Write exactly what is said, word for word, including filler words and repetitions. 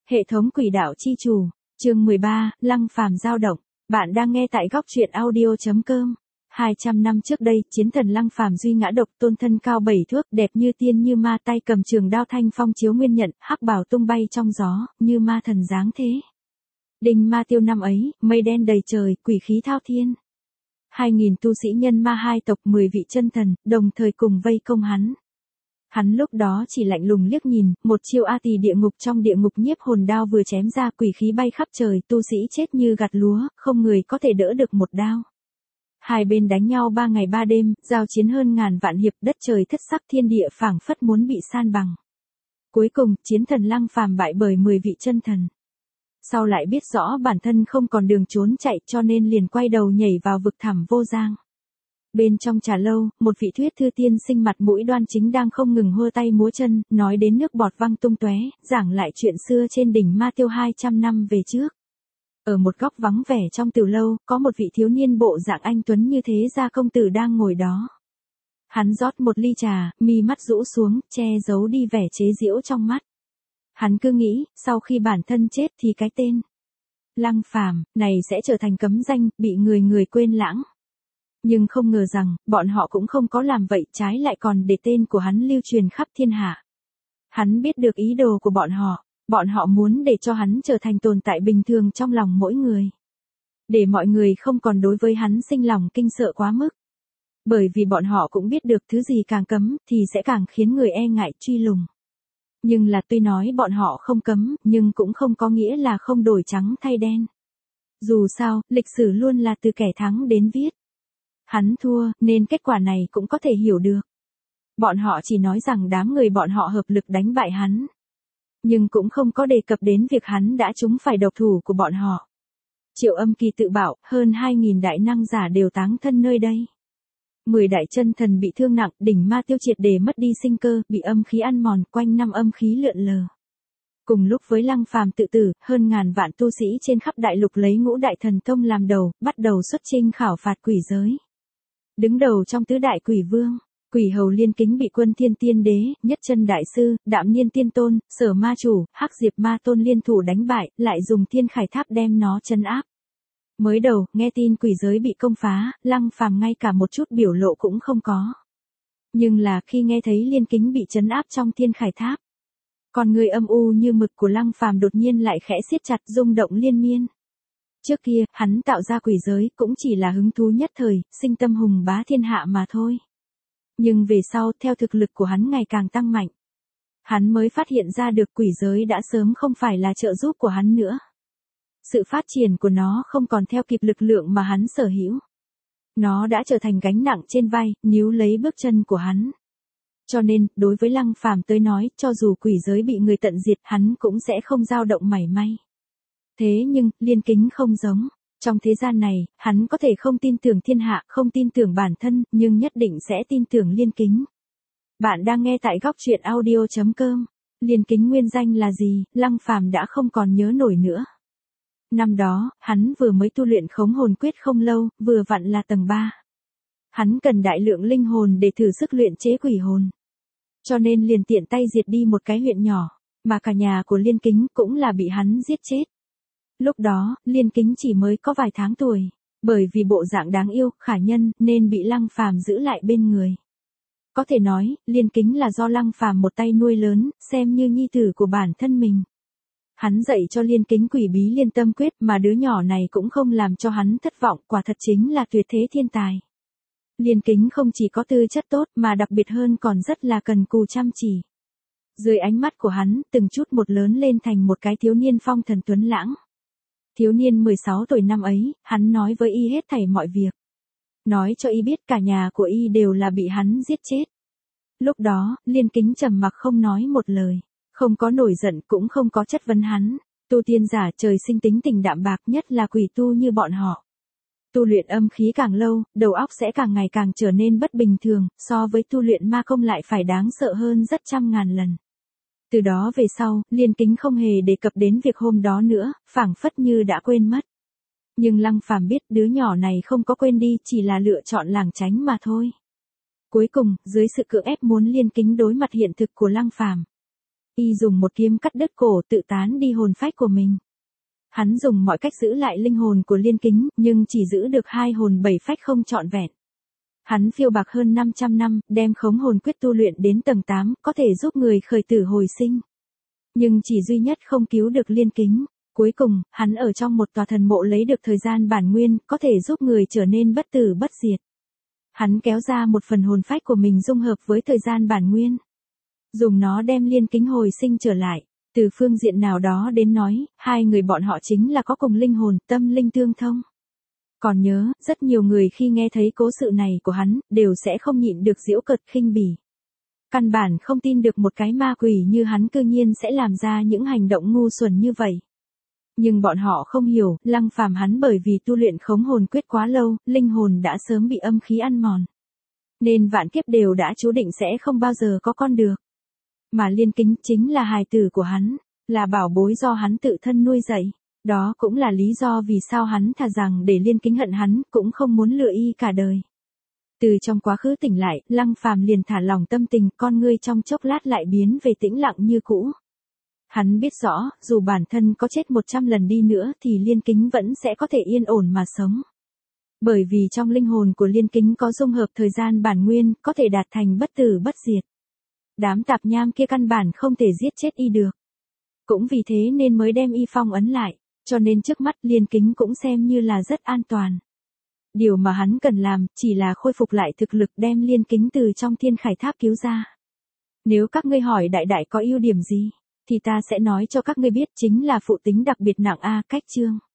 Hệ thống quỷ đạo chi chủ, chương mười ba, Lăng Phàm dao động. Bạn đang nghe tại góc truyện audio chấm com. hai trăm năm trước đây, chiến thần Lăng Phàm duy ngã độc tôn, thân cao bảy thước, đẹp như tiên như ma, tay cầm trường đao thanh phong chiếu nguyên nhận, hắc bào tung bay trong gió, như ma thần dáng thế. Đinh ma tiêu năm ấy, mây đen đầy trời, quỷ khí thao thiên. Hai nghìn tu sĩ nhân ma hai tộc, mười vị chân thần, đồng thời cùng vây công hắn. Hắn lúc đó chỉ lạnh lùng liếc nhìn, một chiêu A Tỳ địa ngục trong địa ngục nhiếp hồn đao vừa chém ra, quỷ khí bay khắp trời, tu sĩ chết như gặt lúa, không người có thể đỡ được một đao. Hai bên đánh nhau ba ngày ba đêm, giao chiến hơn ngàn vạn hiệp, đất trời thất sắc, thiên địa phảng phất muốn bị san bằng. Cuối cùng, chiến thần Lăng Phàm bại bởi mười vị chân thần. Sau lại biết rõ bản thân không còn đường trốn chạy, cho nên liền quay đầu nhảy vào vực thẳm vô giang. Bên trong trà lâu, một vị thuyết thư tiên sinh mặt mũi đoan chính đang không ngừng hô tay múa chân, nói đến nước bọt văng tung tóe, giảng lại chuyện xưa trên đỉnh Ma Tiêu hai trăm năm về trước. Ở một góc vắng vẻ trong tiểu lâu, có một vị thiếu niên bộ dạng anh tuấn như thế gia công tử đang ngồi đó. Hắn rót một ly trà, mi mắt rũ xuống, che giấu đi vẻ chế giễu trong mắt. Hắn cứ nghĩ, sau khi bản thân chết thì cái tên Lăng Phàm này sẽ trở thành cấm danh, bị người người quên lãng. Nhưng không ngờ rằng, bọn họ cũng không có làm vậy, trái lại còn để tên của hắn lưu truyền khắp thiên hạ. Hắn biết được ý đồ của bọn họ, bọn họ muốn để cho hắn trở thành tồn tại bình thường trong lòng mỗi người. Để mọi người không còn đối với hắn sinh lòng kinh sợ quá mức. Bởi vì bọn họ cũng biết được thứ gì càng cấm thì sẽ càng khiến người e ngại truy lùng. Nhưng là tuy nói bọn họ không cấm, nhưng cũng không có nghĩa là không đổi trắng thay đen. Dù sao, lịch sử luôn là từ kẻ thắng đến viết. Hắn thua, nên kết quả này cũng có thể hiểu được. Bọn họ chỉ nói rằng đám người bọn họ hợp lực đánh bại hắn. Nhưng cũng không có đề cập đến việc hắn đã trúng phải độc thủ của bọn họ. Triệu Âm Kỳ tự bảo, hơn hai nghìn đại năng giả đều táng thân nơi đây. mười đại chân thần bị thương nặng, đỉnh Ma Tiêu triệt để mất đi sinh cơ, bị âm khí ăn mòn, quanh năm âm khí lượn lờ. Cùng lúc với Lăng Phàm tự tử, hơn ngàn vạn tu sĩ trên khắp đại lục lấy ngũ đại thần thông làm đầu, bắt đầu xuất chinh khảo phạt quỷ giới. Đứng đầu trong tứ đại quỷ vương, Quỷ Hầu Liên Kính bị Quân Thiên Tiên Đế, Nhất Chân Đại Sư, Đạm Niên Tiên Tôn, Sở Ma Chủ, Hắc Diệp Ma Tôn liên thủ đánh bại, lại dùng Thiên Khải Tháp đem nó trấn áp. Mới đầu, nghe tin quỷ giới bị công phá, Lăng Phàm ngay cả một chút biểu lộ cũng không có. Nhưng là khi nghe thấy Liên Kính bị trấn áp trong Thiên Khải Tháp, con người âm u như mực của Lăng Phàm đột nhiên lại khẽ siết chặt, rung động liên miên. Trước kia, hắn tạo ra quỷ giới cũng chỉ là hứng thú nhất thời, sinh tâm hùng bá thiên hạ mà thôi. Nhưng về sau, theo thực lực của hắn ngày càng tăng mạnh, hắn mới phát hiện ra được quỷ giới đã sớm không phải là trợ giúp của hắn nữa. Sự phát triển của nó không còn theo kịp lực lượng mà hắn sở hữu. Nó đã trở thành gánh nặng trên vai, níu lấy bước chân của hắn. Cho nên, đối với Lăng Phàm tới nói, cho dù quỷ giới bị người tận diệt, hắn cũng sẽ không dao động mảy may. Thế nhưng, Liên Kính không giống. Trong thế gian này, hắn có thể không tin tưởng thiên hạ, không tin tưởng bản thân, nhưng nhất định sẽ tin tưởng Liên Kính. Bạn đang nghe tại góc truyện audio chấm com. Liên Kính nguyên danh là gì, Lăng Phàm đã không còn nhớ nổi nữa. Năm đó, hắn vừa mới tu luyện Khống Hồn Quyết không lâu, vừa vặn là tầng ba. Hắn cần đại lượng linh hồn để thử sức luyện chế quỷ hồn. Cho nên liền tiện tay diệt đi một cái huyện nhỏ, mà cả nhà của Liên Kính cũng là bị hắn giết chết. Lúc đó, Liên Kính chỉ mới có vài tháng tuổi, bởi vì bộ dạng đáng yêu, khả nhân, nên bị Lăng Phàm giữ lại bên người. Có thể nói, Liên Kính là do Lăng Phàm một tay nuôi lớn, xem như nhi tử của bản thân mình. Hắn dạy cho Liên Kính Quỷ Bí Liên Tâm Quyết, mà đứa nhỏ này cũng không làm cho hắn thất vọng, quả thật chính là tuyệt thế thiên tài. Liên Kính không chỉ có tư chất tốt, mà đặc biệt hơn còn rất là cần cù chăm chỉ. Dưới ánh mắt của hắn, từng chút một lớn lên thành một cái thiếu niên phong thần tuấn lãng. Thiếu niên mười sáu tuổi năm ấy, hắn nói với y hết thảy mọi việc. Nói cho y biết cả nhà của y đều là bị hắn giết chết. Lúc đó, Liên Kính trầm mặc không nói một lời. Không có nổi giận, cũng không có chất vấn hắn. Tu tiên giả trời sinh tính tình đạm bạc, nhất là quỷ tu như bọn họ. Tu luyện âm khí càng lâu, đầu óc sẽ càng ngày càng trở nên bất bình thường, so với tu luyện ma công lại phải đáng sợ hơn rất trăm ngàn lần. Từ đó về sau, Liên Kính không hề đề cập đến việc hôm đó nữa, phảng phất như đã quên mất. Nhưng Lăng Phàm biết đứa nhỏ này không có quên đi, chỉ là lựa chọn lảng tránh mà thôi. Cuối cùng, dưới sự cưỡng ép muốn Liên Kính đối mặt hiện thực của Lăng Phàm, Y dùng một kiếm cắt đứt cổ tự tán đi hồn phách của mình. Hắn dùng mọi cách giữ lại linh hồn của Liên Kính, nhưng chỉ giữ được hai hồn bảy phách không trọn vẹn. Hắn phiêu bạc hơn năm trăm năm, đem khống hồn quyết tu luyện đến tầng tám, có thể giúp người khởi tử hồi sinh. Nhưng chỉ duy nhất không cứu được Liên Kính. Cuối cùng, hắn ở trong một tòa thần mộ lấy được thời gian bản nguyên, có thể giúp người trở nên bất tử bất diệt. Hắn kéo ra một phần hồn phách của mình dung hợp với thời gian bản nguyên. Dùng nó đem Liên Kính hồi sinh trở lại. Từ phương diện nào đó đến nói, hai người bọn họ chính là có cùng linh hồn, tâm linh tương thông. Còn nhớ, rất nhiều người khi nghe thấy cố sự này của hắn, đều sẽ không nhịn được giễu cợt khinh bỉ. Căn bản không tin được một cái ma quỷ như hắn cư nhiên sẽ làm ra những hành động ngu xuẩn như vậy. Nhưng bọn họ không hiểu, Lăng Phàm hắn bởi vì tu luyện khống hồn quyết quá lâu, linh hồn đã sớm bị âm khí ăn mòn. Nên vạn kiếp đều đã chú định sẽ không bao giờ có con được. Mà Liên Kính chính là hài tử của hắn, là bảo bối do hắn tự thân nuôi dạy. Đó cũng là lý do vì sao hắn thà rằng để Liên Kính hận hắn, cũng không muốn lừa y cả đời. Từ trong quá khứ tỉnh lại, Lăng Phàm liền thả lòng tâm tình, con ngươi trong chốc lát lại biến về tĩnh lặng như cũ. Hắn biết rõ, dù bản thân có chết một trăm lần đi nữa thì Liên Kính vẫn sẽ có thể yên ổn mà sống. Bởi vì trong linh hồn của Liên Kính có dung hợp thời gian bản nguyên, có thể đạt thành bất tử bất diệt. Đám tạp nham kia căn bản không thể giết chết y được. Cũng vì thế nên mới đem y phong ấn lại, cho nên trước mắt Liên Kính cũng xem như là rất an toàn. Điều mà hắn cần làm chỉ là khôi phục lại thực lực đem Liên Kính từ trong thiên khải tháp cứu ra. Nếu các ngươi hỏi đại đại có ưu điểm gì, thì ta sẽ nói cho các ngươi biết chính là phụ tính đặc biệt nặng a cách chương.